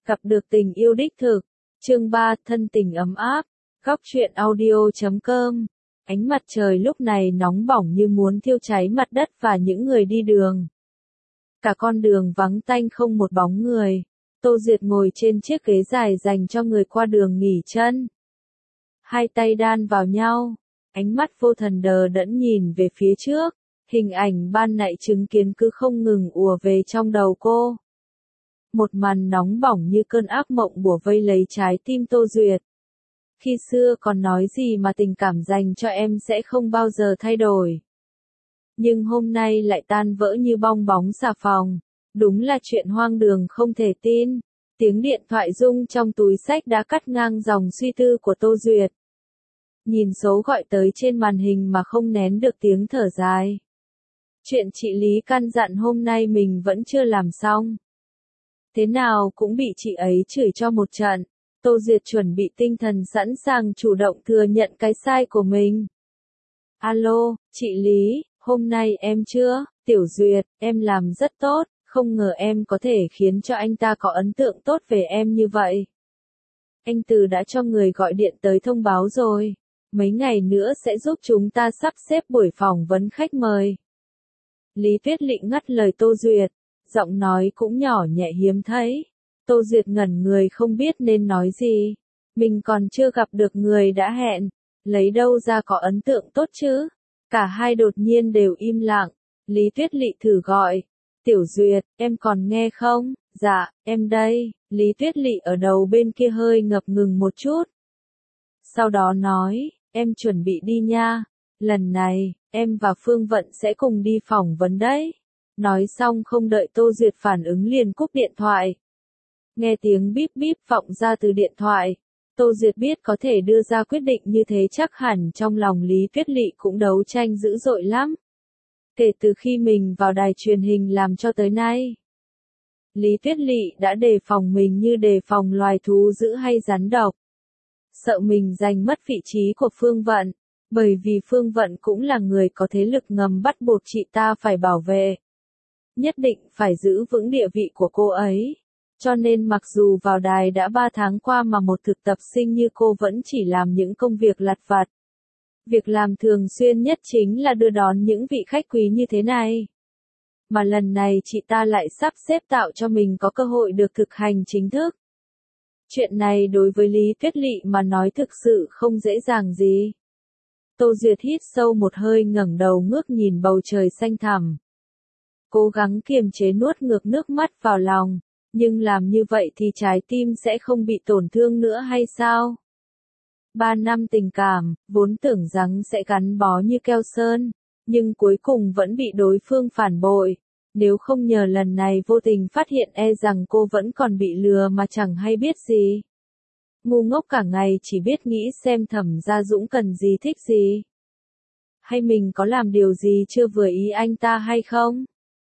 Gặp được tình yêu đích thực. Chương 3, thân tình ấm áp. Góc truyện audio.com. Ánh mặt trời lúc này nóng bỏng như muốn thiêu cháy mặt đất và những người đi đường. Cả con đường vắng tanh không một bóng người. Tô Duyệt ngồi trên chiếc ghế dài dành cho người qua đường nghỉ chân. Hai tay đan vào nhau, ánh mắt vô thần đờ đẫn nhìn về phía trước. Hình ảnh ban nãy chứng kiến cứ không ngừng ùa về trong đầu cô. Một màn nóng bỏng như cơn ác mộng bủa vây lấy trái tim Tô Duyệt. Khi xưa còn nói gì mà tình cảm dành cho em sẽ không bao giờ thay đổi. Nhưng hôm nay lại tan vỡ như bong bóng xà phòng. Đúng là chuyện hoang đường không thể tin. Tiếng điện thoại rung trong túi xách đã cắt ngang dòng suy tư của Tô Duyệt. Nhìn số gọi tới trên màn hình mà không nén được tiếng thở dài. Chuyện chị Lý căn dặn hôm nay mình vẫn chưa làm xong. Thế nào cũng bị chị ấy chửi cho một trận. Tô Duyệt chuẩn bị tinh thần sẵn sàng chủ động thừa nhận cái sai của mình. Alo, chị Lý, hôm nay em chưa? Tiểu Duyệt, em làm rất tốt, không ngờ em có thể khiến cho anh ta có ấn tượng tốt về em như vậy. Anh Từ đã cho người gọi điện tới thông báo rồi. Mấy ngày nữa sẽ giúp chúng ta sắp xếp buổi phỏng vấn khách mời. Lý Tuyết Lị ngắt lời Tô Duyệt, giọng nói cũng nhỏ nhẹ hiếm thấy. Tô Duyệt ngẩn người không biết nên nói gì. Mình còn chưa gặp được người đã hẹn, lấy đâu ra có ấn tượng tốt chứ? Cả hai đột nhiên đều im lặng. Lý Tuyết Lị thử gọi. Tiểu Duyệt, em còn nghe không? Dạ, em đây. Lý Tuyết Lị ở đầu bên kia hơi ngập ngừng một chút. Sau đó nói, em chuẩn bị đi nha. Lần này, em và Phương Vận sẽ cùng đi phỏng vấn đấy. Nói xong không đợi Tô Duyệt phản ứng liền cúp điện thoại. Nghe tiếng bíp bíp vọng ra từ điện thoại. Tô Duyệt biết có thể đưa ra quyết định như thế chắc hẳn trong lòng Lý Tuyết Lị cũng đấu tranh dữ dội lắm. Kể từ khi mình vào đài truyền hình làm cho tới nay. Lý Tuyết Lị đã đề phòng mình như đề phòng loài thú dữ hay rắn độc. Sợ mình giành mất vị trí của Phương Vận. Bởi vì Phương Vận cũng là người có thế lực ngầm bắt buộc chị ta phải bảo vệ. Nhất định phải giữ vững địa vị của cô ấy. Cho nên mặc dù vào đài đã 3 tháng qua mà một thực tập sinh như cô vẫn chỉ làm những công việc lặt vặt. Việc làm thường xuyên nhất chính là đưa đón những vị khách quý như thế này. Mà lần này chị ta lại sắp xếp tạo cho mình có cơ hội được thực hành chính thức. Chuyện này đối với Lý Tuyết Lị mà nói thực sự không dễ dàng gì. Tô Duyệt hít sâu một hơi ngẩng đầu ngước nhìn bầu trời xanh thẳm. Cố gắng kiềm chế nuốt ngược nước mắt vào lòng, nhưng làm như vậy thì trái tim sẽ không bị tổn thương nữa hay sao? 3 năm tình cảm, vốn tưởng rằng sẽ gắn bó như keo sơn, nhưng cuối cùng vẫn bị đối phương phản bội. Nếu không nhờ lần này vô tình phát hiện e rằng cô vẫn còn bị lừa mà chẳng hay biết gì. Ngu ngốc cả ngày chỉ biết nghĩ xem Thẩm Gia Dũng cần gì thích gì. Hay mình có làm điều gì chưa vừa ý anh ta hay không?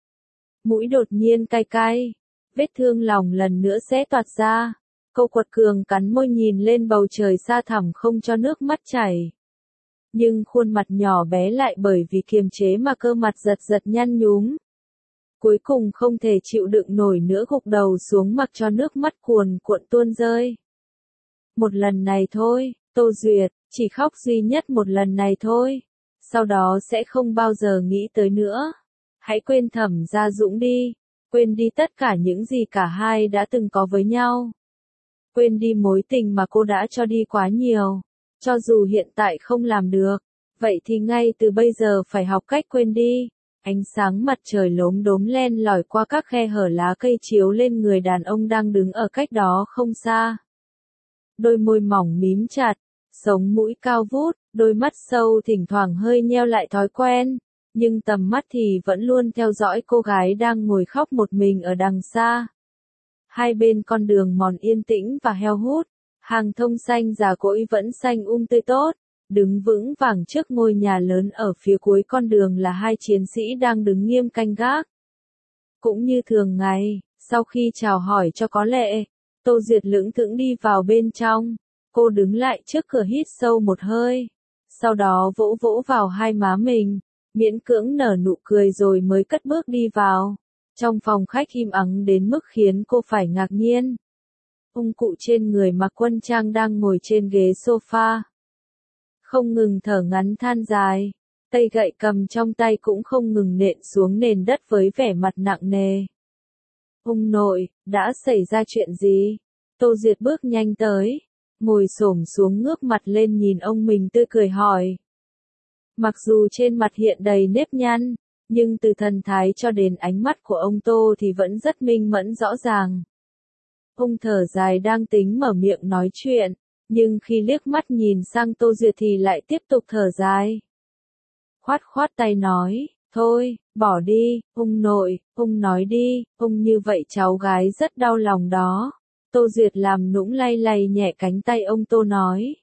Mũi đột nhiên cay cay. Vết thương lòng lần nữa sẽ toạc ra. Cô quật cường cắn môi nhìn lên bầu trời xa thẳm không cho nước mắt chảy. Nhưng khuôn mặt nhỏ bé lại bởi vì kiềm chế mà cơ mặt giật giật nhăn nhúm. Cuối cùng không thể chịu đựng nổi nữa gục đầu xuống mặc cho nước mắt cuồn cuộn tuôn rơi. Một lần này thôi, Tô Duyệt, chỉ khóc duy nhất một lần này thôi. Sau đó sẽ không bao giờ nghĩ tới nữa. Hãy quên Thẩm Gia Dũng đi. Quên đi tất cả những gì cả hai đã từng có với nhau. Quên đi mối tình mà cô đã cho đi quá nhiều. Cho dù hiện tại không làm được, vậy thì ngay từ bây giờ phải học cách quên đi. Ánh sáng mặt trời lốm đốm len lỏi qua các khe hở lá cây chiếu lên người đàn ông đang đứng ở cách đó không xa. Đôi môi mỏng mím chặt, sống mũi cao vút, đôi mắt sâu thỉnh thoảng hơi nheo lại thói quen, nhưng tầm mắt thì vẫn luôn theo dõi cô gái đang ngồi khóc một mình ở đằng xa. Hai bên con đường mòn yên tĩnh và heo hút, hàng thông xanh già cỗi vẫn xanh tươi tốt, đứng vững vàng trước ngôi nhà lớn ở phía cuối con đường là hai chiến sĩ đang đứng nghiêm canh gác. Cũng như thường ngày, sau khi chào hỏi cho có lệ, Tô Duyệt lững thững đi vào bên trong, cô đứng lại trước cửa hít sâu một hơi, sau đó vỗ vỗ vào hai má mình, miễn cưỡng nở nụ cười rồi mới cất bước đi vào. Trong phòng khách im ắng đến mức khiến cô phải ngạc nhiên. Ông cụ trên người mặc quân trang đang ngồi trên ghế sofa. Không ngừng thở ngắn than dài, cây gậy cầm trong tay cũng không ngừng nện xuống nền đất với vẻ mặt nặng nề. Ông nội, đã xảy ra chuyện gì? Tô Duyệt bước nhanh tới, ngồi xổm xuống ngước mặt lên nhìn ông mình tươi cười hỏi. Mặc dù trên mặt hiện đầy nếp nhăn, nhưng từ thần thái cho đến ánh mắt của ông Tô thì vẫn rất minh mẫn rõ ràng. Ông thở dài đang tính mở miệng nói chuyện, nhưng khi liếc mắt nhìn sang Tô Duyệt thì lại tiếp tục thở dài. Khoát khoát tay nói, thôi, bỏ đi, ông nội, ông nói đi, ông như vậy cháu gái rất đau lòng đó. Tô Duyệt làm nũng lay lay nhẹ cánh tay ông Tô nói.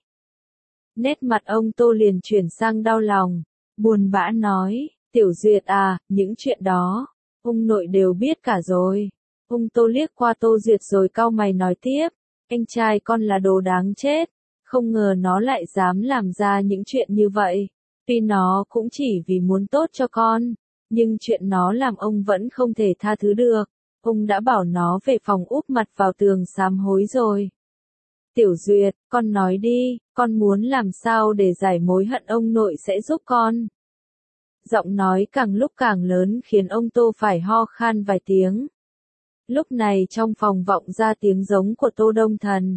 Nét mặt ông Tô liền chuyển sang đau lòng, buồn bã nói, Tiểu Duyệt à, những chuyện đó, ông nội đều biết cả rồi. Ông Tô liếc qua Tô Duyệt rồi cau mày nói tiếp, anh trai con là đồ đáng chết, không ngờ nó lại dám làm ra những chuyện như vậy. Tuy nó cũng chỉ vì muốn tốt cho con, nhưng chuyện nó làm ông vẫn không thể tha thứ được. Ông đã bảo nó về phòng úp mặt vào tường sám hối rồi. Tiểu Duyệt, con nói đi, con muốn làm sao để giải mối hận ông nội sẽ giúp con. Giọng nói càng lúc càng lớn khiến ông Tô phải ho khan vài tiếng. Lúc này trong phòng vọng ra tiếng giống của Tô Đông Thần.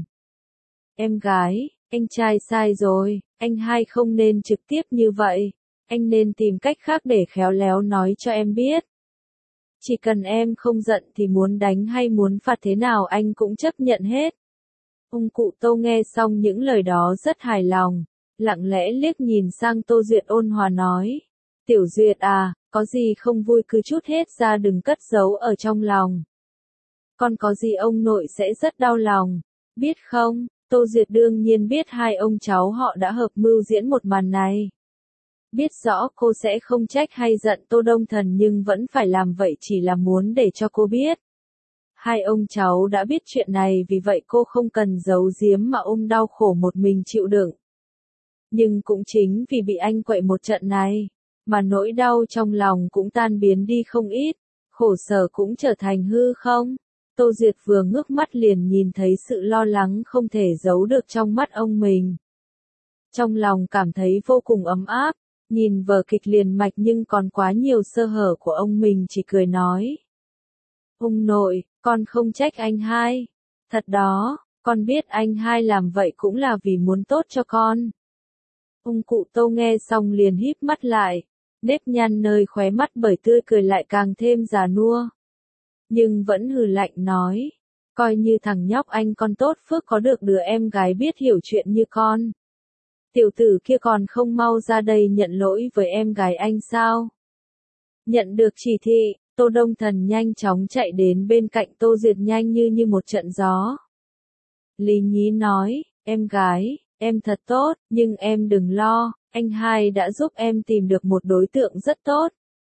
Em gái, anh trai sai rồi, anh hai không nên trực tiếp như vậy, anh nên tìm cách khác để khéo léo nói cho em biết. Chỉ cần em không giận thì muốn đánh hay muốn phạt thế nào anh cũng chấp nhận hết. Ông cụ Tô nghe xong những lời đó rất hài lòng, lặng lẽ liếc nhìn sang Tô Duyệt ôn hòa nói. Tiểu Duyệt à, có gì không vui cứ trút hết ra đừng cất giấu ở trong lòng. Con có gì ông nội sẽ rất đau lòng, biết không? Tô Duyệt đương nhiên biết hai ông cháu họ đã hợp mưu diễn một màn này. Biết rõ cô sẽ không trách hay giận Tô Đông Thần nhưng vẫn phải làm vậy chỉ là muốn để cho cô biết. Hai ông cháu đã biết chuyện này vì vậy cô không cần giấu giếm mà ôm đau khổ một mình chịu đựng. Nhưng cũng chính vì bị anh quậy một trận này, mà nỗi đau trong lòng cũng tan biến đi không ít, khổ sở cũng trở thành hư không. Tô Duyệt vừa ngước mắt liền nhìn thấy sự lo lắng không thể giấu được trong mắt ông mình. Trong lòng cảm thấy vô cùng ấm áp, nhìn vở kịch liền mạch nhưng còn quá nhiều sơ hở của ông mình chỉ cười nói. Ông nội, con không trách anh hai. Thật đó, con biết anh hai làm vậy cũng là vì muốn tốt cho con. Ông cụ Tô nghe xong liền híp mắt lại, nếp nhăn nơi khóe mắt bởi tươi cười lại càng thêm già nua. Nhưng vẫn hừ lạnh nói, coi như thằng nhóc anh con tốt phước có được đứa em gái biết hiểu chuyện như con. Tiểu tử kia còn không mau ra đây nhận lỗi với em gái anh sao? Nhận được chỉ thị, Tô Đông Thần nhanh chóng chạy đến bên cạnh Tô Duyệt nhanh như một trận gió. Lý nhí nói, em gái, em thật tốt, nhưng em đừng lo, anh hai đã giúp em tìm được một đối tượng rất tốt.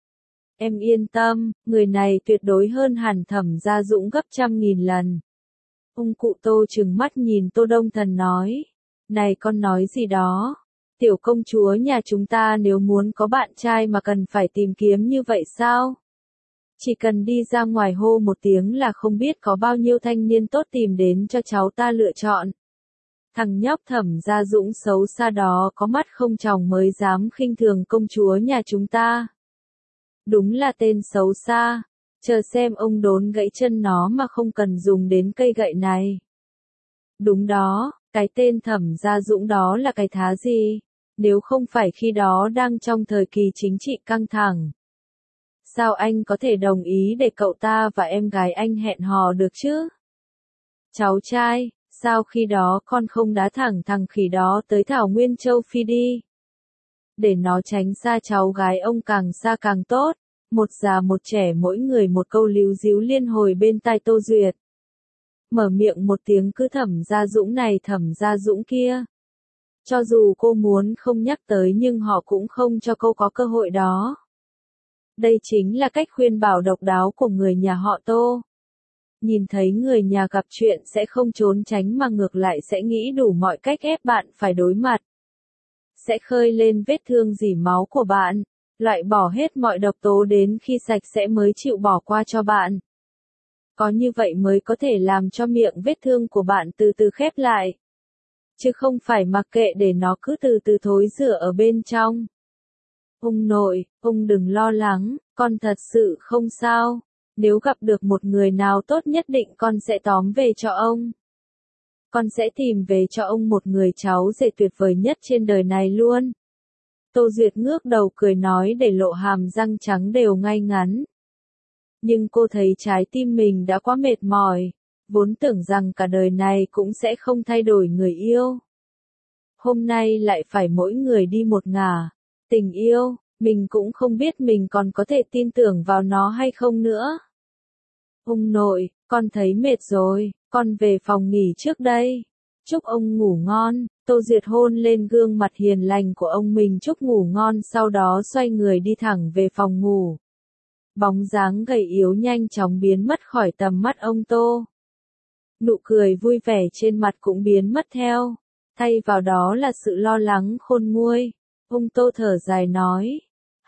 Em yên tâm, người này tuyệt đối hơn hẳn Thẩm Gia Dũng gấp 100.000 lần. Ông cụ Tô trừng mắt nhìn Tô Đông Thần nói, này con nói gì đó? Tiểu công chúa nhà chúng ta nếu muốn có bạn trai mà cần phải tìm kiếm như vậy sao? Chỉ cần đi ra ngoài hô một tiếng là không biết có bao nhiêu thanh niên tốt tìm đến cho cháu ta lựa chọn. Thằng nhóc Thẩm Gia Dũng xấu xa đó có mắt không tròng mới dám khinh thường công chúa nhà chúng ta. Đúng là tên xấu xa, chờ xem ông đốn gãy chân nó mà không cần dùng đến cây gậy này. Đúng đó, cái tên Thẩm Gia Dũng đó là cái thá gì, nếu không phải khi đó đang trong thời kỳ chính trị căng thẳng. Sao anh có thể đồng ý để cậu ta và em gái anh hẹn hò được chứ? Cháu trai, sao khi đó con không đá thẳng thằng khỉ đó tới Thảo Nguyên Châu Phi đi? Để nó tránh xa cháu gái ông càng xa càng tốt. Một già một trẻ mỗi người một câu líu díu liên hồi bên tai Tô Duyệt. Mở miệng một tiếng cứ Thẩm Gia Dũng này Thẩm Gia Dũng kia. Cho dù cô muốn không nhắc tới nhưng họ cũng không cho cô có cơ hội đó. Đây chính là cách khuyên bảo độc đáo của người nhà họ Tô. Nhìn thấy người nhà gặp chuyện sẽ không trốn tránh mà ngược lại sẽ nghĩ đủ mọi cách ép bạn phải đối mặt. Sẽ khơi lên vết thương rỉ máu của bạn. Loại bỏ hết mọi độc tố đến khi sạch sẽ mới chịu bỏ qua cho bạn. Có như vậy mới có thể làm cho miệng vết thương của bạn từ từ khép lại. Chứ không phải mặc kệ để nó cứ từ từ thối rữa ở bên trong. Ông nội, ông đừng lo lắng, con thật sự không sao. Nếu gặp được một người nào tốt nhất định con sẽ tóm về cho ông. Con sẽ tìm về cho ông một người cháu rể tuyệt vời nhất trên đời này luôn. Tô Duyệt ngước đầu cười nói để lộ hàm răng trắng đều ngay ngắn. Nhưng cô thấy trái tim mình đã quá mệt mỏi, vốn tưởng rằng cả đời này cũng sẽ không thay đổi người yêu. Hôm nay lại phải mỗi người đi một ngả. Tình yêu, mình cũng không biết mình còn có thể tin tưởng vào nó hay không nữa. Ông nội, con thấy mệt rồi, con về phòng nghỉ trước đây. Chúc ông ngủ ngon. Tô Duyệt hôn lên gương mặt hiền lành của ông mình chúc ngủ ngon, sau đó xoay người đi thẳng về phòng ngủ. Bóng dáng gầy yếu nhanh chóng biến mất khỏi tầm mắt ông Tô. Nụ cười vui vẻ trên mặt cũng biến mất theo, thay vào đó là sự lo lắng khôn nguôi. Ông Tô thở dài nói,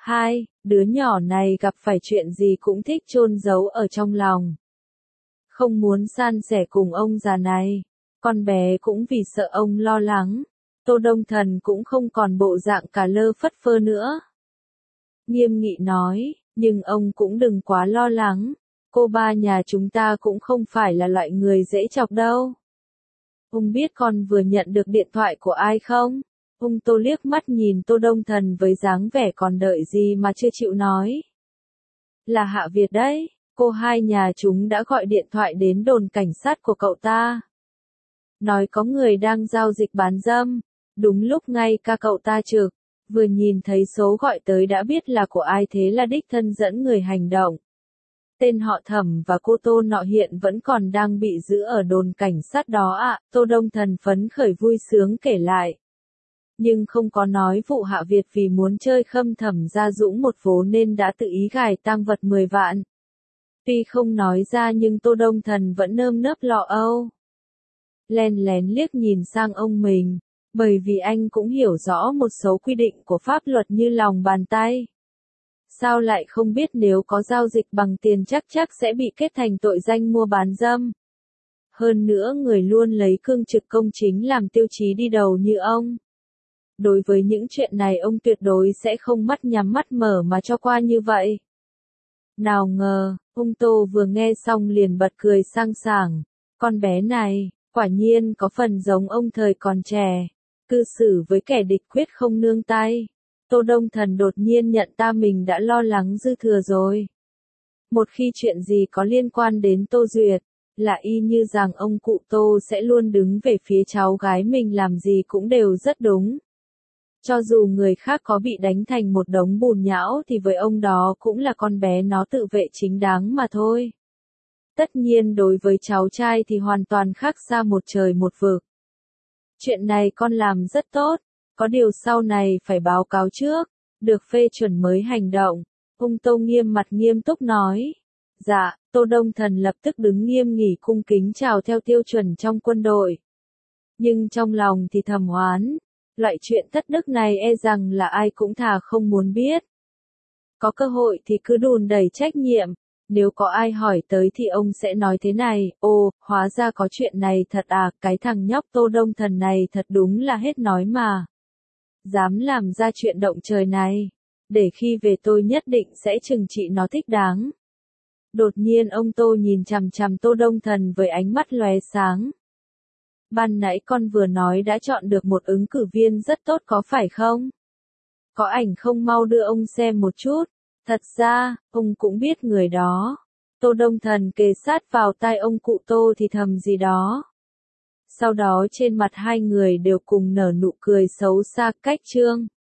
đứa nhỏ này gặp phải chuyện gì cũng thích chôn giấu ở trong lòng. Không muốn san sẻ cùng ông già này. Con bé cũng vì sợ ông lo lắng. Tô Đông Thần cũng không còn bộ dạng cả lơ phất phơ nữa. Nghiêm nghị nói, nhưng ông cũng đừng quá lo lắng. Cô ba nhà chúng ta cũng không phải là loại người dễ chọc đâu. Ông biết con vừa nhận được điện thoại của ai không? Ông Tô liếc mắt nhìn Tô Đông Thần với dáng vẻ còn đợi gì mà chưa chịu nói. Là Hạ Việt đấy, cô hai nhà chúng đã gọi điện thoại đến đồn cảnh sát của cậu ta. Nói có người đang giao dịch bán dâm, đúng lúc ngay ca cậu ta trực, vừa nhìn thấy số gọi tới đã biết là của ai, thế là đích thân dẫn người hành động. Tên họ Thẩm và cô Tô nọ hiện vẫn còn đang bị giữ ở đồn cảnh sát đó ạ. Tô Đông Thần phấn khởi vui sướng kể lại. Nhưng không có nói vụ Hạ Việt vì muốn chơi khâm Thẩm Gia Dũng một vố nên đã tự ý gài tang vật 10 vạn. Tuy không nói ra nhưng Tô Đông Thần vẫn nơm nớp lo âu. Len lén liếc nhìn sang ông mình, bởi vì anh cũng hiểu rõ một số quy định của pháp luật như lòng bàn tay. Sao lại không biết nếu có giao dịch bằng tiền chắc sẽ bị kết thành tội danh mua bán dâm. Hơn nữa người luôn lấy cương trực công chính làm tiêu chí đi đầu như ông. Đối với những chuyện này ông tuyệt đối sẽ không mắt nhắm mắt mở mà cho qua như vậy. Nào ngờ, ông Tô vừa nghe xong liền bật cười sang sảng. Con bé này, quả nhiên có phần giống ông thời còn trẻ. Cư xử với kẻ địch quyết không nương tay. Tô Đông Thần đột nhiên nhận ra mình đã lo lắng dư thừa rồi. Một khi chuyện gì có liên quan đến Tô Duyệt, là y như rằng ông cụ Tô sẽ luôn đứng về phía cháu gái mình, làm gì cũng đều rất đúng. Cho dù người khác có bị đánh thành một đống bùn nhão thì với ông đó cũng là con bé nó tự vệ chính đáng mà thôi. Tất nhiên đối với cháu trai thì hoàn toàn khác xa một trời một vực. Chuyện này con làm rất tốt, có điều sau này phải báo cáo trước, được phê chuẩn mới hành động. Ông Tô nghiêm mặt nghiêm túc nói. Dạ, Tô Đông Thần lập tức đứng nghiêm nghỉ cung kính chào theo tiêu chuẩn trong quân đội. Nhưng trong lòng thì thầm oán, loại chuyện thất đức này e rằng là ai cũng thà không muốn biết. Có cơ hội thì cứ đùn đẩy trách nhiệm, nếu có ai hỏi tới thì ông sẽ nói thế này, ồ, hóa ra có chuyện này thật à, cái thằng nhóc Tô Đông Thần này thật đúng là hết nói mà. Dám làm ra chuyện động trời này, để khi về tôi nhất định sẽ trừng trị nó thích đáng. Đột nhiên ông Tô nhìn chằm chằm Tô Đông Thần với ánh mắt lóe sáng. Ban nãy con vừa nói đã chọn được một ứng cử viên rất tốt có phải không? Có ảnh không, mau đưa ông xem một chút. Thật ra, ông cũng biết người đó. Tô Đông Thần kề sát vào tai ông cụ Tô thì thầm gì đó. Sau đó trên mặt hai người đều cùng nở nụ cười xấu xa. Cách chương